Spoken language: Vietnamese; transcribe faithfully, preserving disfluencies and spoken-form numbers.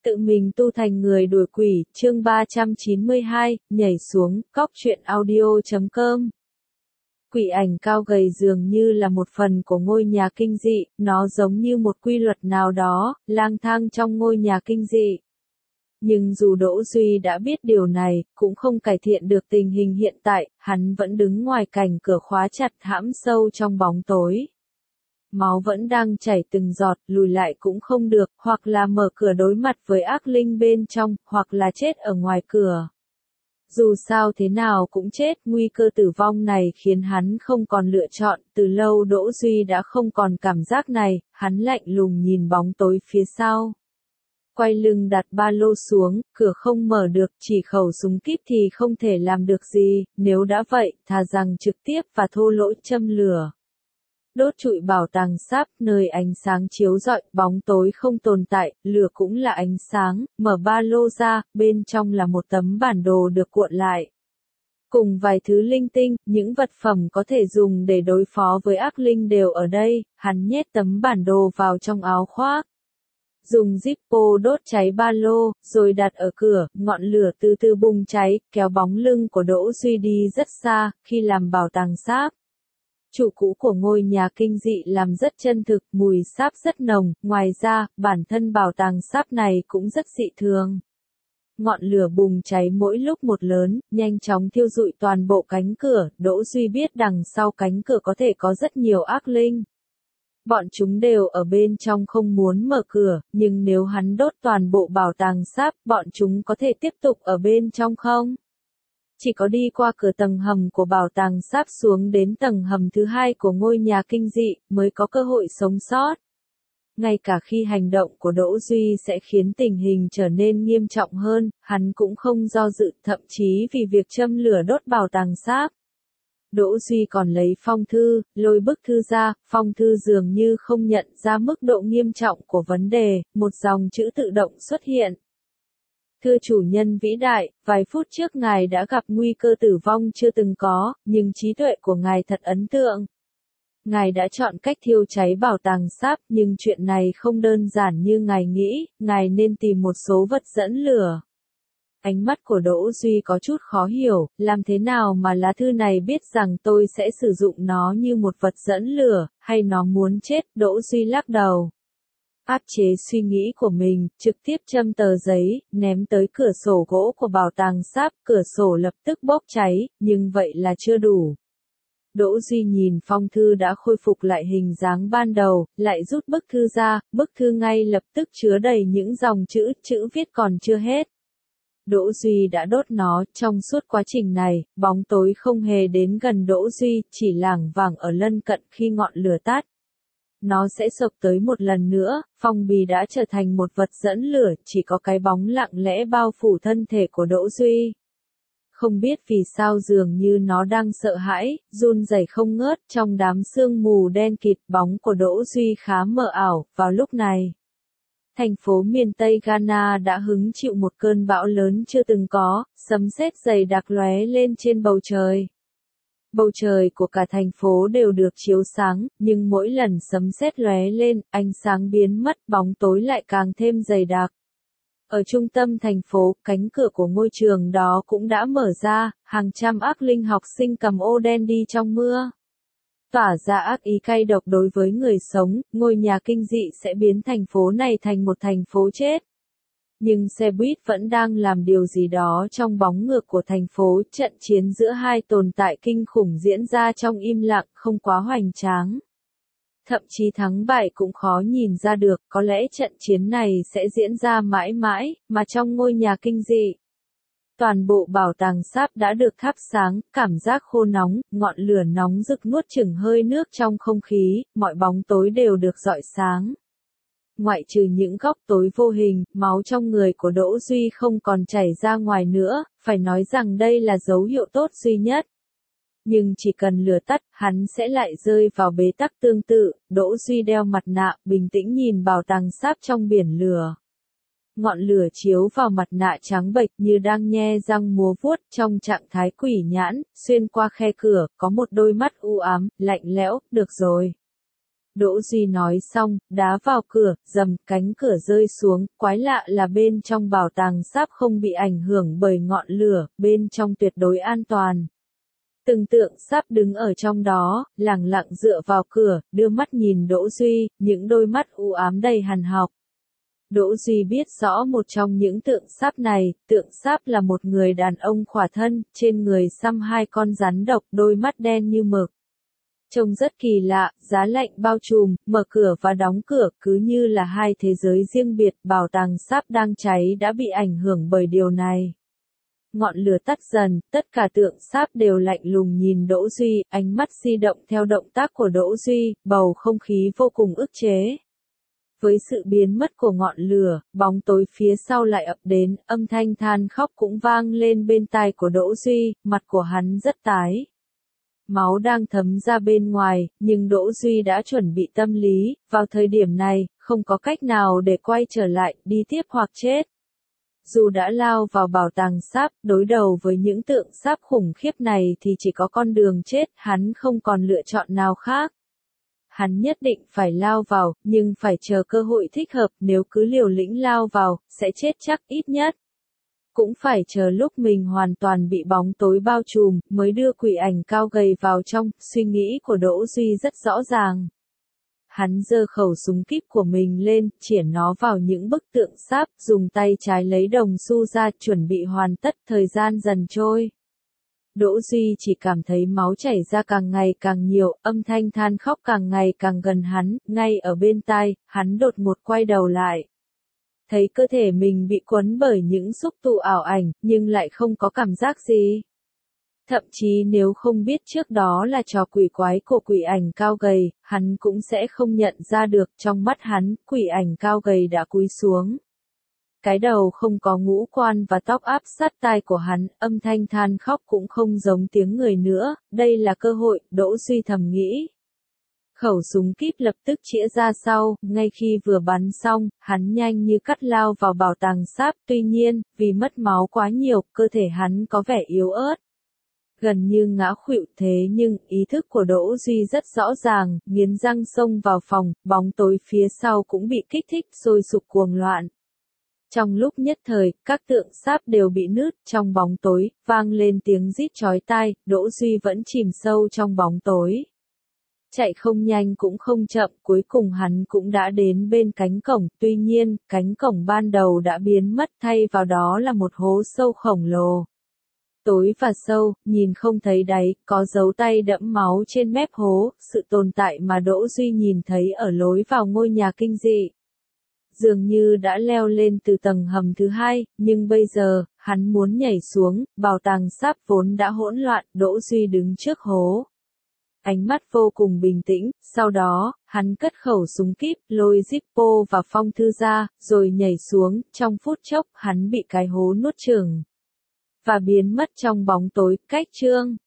Tự mình tu thành người đuổi quỷ, chương ba trăm chín mươi hai, nhảy xuống, cóc truyện audio chấm com. Quỷ ảnh cao gầy dường như là một phần của ngôi nhà kinh dị, nó giống như một quy luật nào đó, lang thang trong ngôi nhà kinh dị. Nhưng dù Đỗ Duy đã biết điều này, cũng không cải thiện được tình hình hiện tại, hắn vẫn đứng ngoài cạnh cửa khóa chặt hãm sâu trong bóng tối. Máu vẫn đang chảy từng giọt, lùi lại cũng không được, hoặc là mở cửa đối mặt với ác linh bên trong, hoặc là chết ở ngoài cửa. Dù sao thế nào cũng chết, nguy cơ tử vong này khiến hắn không còn lựa chọn, từ lâu Đỗ Duy đã không còn cảm giác này, hắn lạnh lùng nhìn bóng tối phía sau. Quay lưng đặt ba lô xuống, cửa không mở được, chỉ khẩu súng kíp thì không thể làm được gì, nếu đã vậy, thà rằng trực tiếp và thô lỗ châm lửa. Đốt trụi bảo tàng sáp, nơi ánh sáng chiếu rọi, bóng tối không tồn tại, lửa cũng là ánh sáng, mở ba lô ra, bên trong là một tấm bản đồ được cuộn lại. Cùng vài thứ linh tinh, những vật phẩm có thể dùng để đối phó với ác linh đều ở đây, hắn nhét tấm bản đồ vào trong áo khoác. Dùng Zippo đốt cháy ba lô, rồi đặt ở cửa, ngọn lửa từ từ bùng cháy, kéo bóng lưng của Đỗ Duy đi rất xa, khi làm bảo tàng sáp. Chủ cũ của ngôi nhà kinh dị làm rất chân thực, mùi sáp rất nồng, ngoài ra, bản thân bảo tàng sáp này cũng rất dị thường. Ngọn lửa bùng cháy mỗi lúc một lớn, nhanh chóng thiêu rụi toàn bộ cánh cửa, Đỗ Duy biết đằng sau cánh cửa có thể có rất nhiều ác linh. Bọn chúng đều ở bên trong không muốn mở cửa, nhưng nếu hắn đốt toàn bộ bảo tàng sáp, bọn chúng có thể tiếp tục ở bên trong không? Chỉ có đi qua cửa tầng hầm của bảo tàng sáp xuống đến tầng hầm thứ hai của ngôi nhà kinh dị, mới có cơ hội sống sót. Ngay cả khi hành động của Đỗ Duy sẽ khiến tình hình trở nên nghiêm trọng hơn, hắn cũng không do dự, thậm chí vì việc châm lửa đốt bảo tàng sáp. Đỗ Duy còn lấy phong thư, lôi bức thư ra, phong thư dường như không nhận ra mức độ nghiêm trọng của vấn đề, một dòng chữ tự động xuất hiện. Thưa chủ nhân vĩ đại, vài phút trước ngài đã gặp nguy cơ tử vong chưa từng có, nhưng trí tuệ của ngài thật ấn tượng. Ngài đã chọn cách thiêu cháy bảo tàng sáp, nhưng chuyện này không đơn giản như ngài nghĩ, ngài nên tìm một số vật dẫn lửa. Ánh mắt của Đỗ Duy có chút khó hiểu, làm thế nào mà lá thư này biết rằng tôi sẽ sử dụng nó như một vật dẫn lửa, hay nó muốn chết, Đỗ Duy lắc đầu. Áp chế suy nghĩ của mình, trực tiếp châm tờ giấy, ném tới cửa sổ gỗ của bảo tàng sáp, cửa sổ lập tức bốc cháy, nhưng vậy là chưa đủ. Đỗ Duy nhìn phong thư đã khôi phục lại hình dáng ban đầu, lại rút bức thư ra, bức thư ngay lập tức chứa đầy những dòng chữ, chữ viết còn chưa hết. Đỗ Duy đã đốt nó, trong suốt quá trình này, bóng tối không hề đến gần Đỗ Duy, chỉ lảng vảng ở lân cận khi ngọn lửa tắt. Nó sẽ sộc tới một lần nữa, phong bì đã trở thành một vật dẫn lửa, chỉ có cái bóng lặng lẽ bao phủ thân thể của Đỗ Duy. Không biết vì sao dường như nó đang sợ hãi, run rẩy không ngớt, trong đám sương mù đen kịt, bóng của Đỗ Duy khá mờ ảo, vào lúc này. Thành phố miền Tây Ghana đã hứng chịu một cơn bão lớn chưa từng có, sấm sét dày đặc lóe lên trên bầu trời. Bầu trời của cả thành phố đều được chiếu sáng, nhưng mỗi lần sấm sét lóe lên, ánh sáng biến mất, bóng tối lại càng thêm dày đặc. Ở trung tâm thành phố, cánh cửa của ngôi trường đó cũng đã mở ra, hàng trăm ác linh học sinh cầm ô đen đi trong mưa. Tỏa ra ác ý cay độc đối với người sống, ngôi nhà kinh dị sẽ biến thành phố này thành một thành phố chết. Nhưng xe buýt vẫn đang làm điều gì đó trong bóng ngược của thành phố, trận chiến giữa hai tồn tại kinh khủng diễn ra trong im lặng, không quá hoành tráng. Thậm chí thắng bại cũng khó nhìn ra được, có lẽ trận chiến này sẽ diễn ra mãi mãi, mà trong ngôi nhà kinh dị. Toàn bộ bảo tàng sáp đã được thắp sáng, cảm giác khô nóng, ngọn lửa nóng rực nuốt chửng hơi nước trong không khí, mọi bóng tối đều được rọi sáng. Ngoại trừ những góc tối vô hình, máu trong người của Đỗ Duy không còn chảy ra ngoài nữa, phải nói rằng đây là dấu hiệu tốt duy nhất. Nhưng chỉ cần lửa tắt, hắn sẽ lại rơi vào bế tắc tương tự. Đỗ Duy đeo mặt nạ, bình tĩnh nhìn bảo tàng sáp trong biển lửa. Ngọn lửa chiếu vào mặt nạ trắng bệch như đang nhe răng múa vuốt, trong trạng thái quỷ nhãn, xuyên qua khe cửa, có một đôi mắt u ám, lạnh lẽo, được rồi. Đỗ Duy nói xong, đá vào cửa, rầm, cánh cửa rơi xuống, quái lạ là bên trong bảo tàng sáp không bị ảnh hưởng bởi ngọn lửa, bên trong tuyệt đối an toàn. Từng tượng sáp đứng ở trong đó, lẳng lặng dựa vào cửa, đưa mắt nhìn Đỗ Duy, những đôi mắt u ám đầy hằn học. Đỗ Duy biết rõ một trong những tượng sáp này, tượng sáp là một người đàn ông khỏa thân, trên người xăm hai con rắn độc, đôi mắt đen như mực. Trông rất kỳ lạ, giá lạnh bao trùm, mở cửa và đóng cửa, cứ như là hai thế giới riêng biệt, bảo tàng sáp đang cháy đã bị ảnh hưởng bởi điều này. Ngọn lửa tắt dần, tất cả tượng sáp đều lạnh lùng nhìn Đỗ Duy, ánh mắt di động theo động tác của Đỗ Duy, bầu không khí vô cùng ức chế. Với sự biến mất của ngọn lửa, bóng tối phía sau lại ập đến, âm thanh than khóc cũng vang lên bên tai của Đỗ Duy, mặt của hắn rất tái. Máu đang thấm ra bên ngoài, nhưng Đỗ Duy đã chuẩn bị tâm lý, vào thời điểm này, không có cách nào để quay trở lại, đi tiếp hoặc chết. Dù đã lao vào bảo tàng sáp, đối đầu với những tượng sáp khủng khiếp này thì chỉ có con đường chết, hắn không còn lựa chọn nào khác. Hắn nhất định phải lao vào, nhưng phải chờ cơ hội thích hợp, nếu cứ liều lĩnh lao vào, sẽ chết chắc ít nhất. Cũng phải chờ lúc mình hoàn toàn bị bóng tối bao trùm, mới đưa quỷ ảnh cao gầy vào trong, suy nghĩ của Đỗ Duy rất rõ ràng. Hắn giơ khẩu súng kíp của mình lên, chĩa nó vào những bức tượng sáp, dùng tay trái lấy đồng xu ra, chuẩn bị hoàn tất, thời gian dần trôi. Đỗ Duy chỉ cảm thấy máu chảy ra càng ngày càng nhiều, âm thanh than khóc càng ngày càng gần hắn, ngay ở bên tai, hắn đột ngột quay đầu lại. Thấy cơ thể mình bị quấn bởi những xúc tu ảo ảnh, nhưng lại không có cảm giác gì. Thậm chí nếu không biết trước đó là trò quỷ quái của quỷ ảnh cao gầy, hắn cũng sẽ không nhận ra được, trong mắt hắn, quỷ ảnh cao gầy đã cúi xuống. Cái đầu không có ngũ quan và tóc áp sát tai của hắn, âm thanh than khóc cũng không giống tiếng người nữa, đây là cơ hội, Đỗ Duy thầm nghĩ. Khẩu súng kíp lập tức chĩa ra sau, ngay khi vừa bắn xong, hắn nhanh như cắt lao vào bảo tàng sáp, tuy nhiên, vì mất máu quá nhiều, cơ thể hắn có vẻ yếu ớt. Gần như ngã khuỵu, thế nhưng, ý thức của Đỗ Duy rất rõ ràng, nghiến răng xông vào phòng, bóng tối phía sau cũng bị kích thích, sôi sục cuồng loạn. Trong lúc nhất thời, các tượng sáp đều bị nứt, trong bóng tối, vang lên tiếng rít chói tai, Đỗ Duy vẫn chìm sâu trong bóng tối. Chạy không nhanh cũng không chậm, cuối cùng hắn cũng đã đến bên cánh cổng, tuy nhiên, cánh cổng ban đầu đã biến mất, thay vào đó là một hố sâu khổng lồ. Tối và sâu, nhìn không thấy đáy, có dấu tay đẫm máu trên mép hố, sự tồn tại mà Đỗ Duy nhìn thấy ở lối vào ngôi nhà kinh dị. Dường như đã leo lên từ tầng hầm thứ hai, nhưng bây giờ, hắn muốn nhảy xuống, bảo tàng sáp vốn đã hỗn loạn, Đỗ Duy đứng trước hố. Ánh mắt vô cùng bình tĩnh, sau đó, hắn cất khẩu súng kíp, lôi Zippo và phong thư ra, rồi nhảy xuống, trong phút chốc, hắn bị cái hố nuốt chửng. Và biến mất trong bóng tối, cách chương.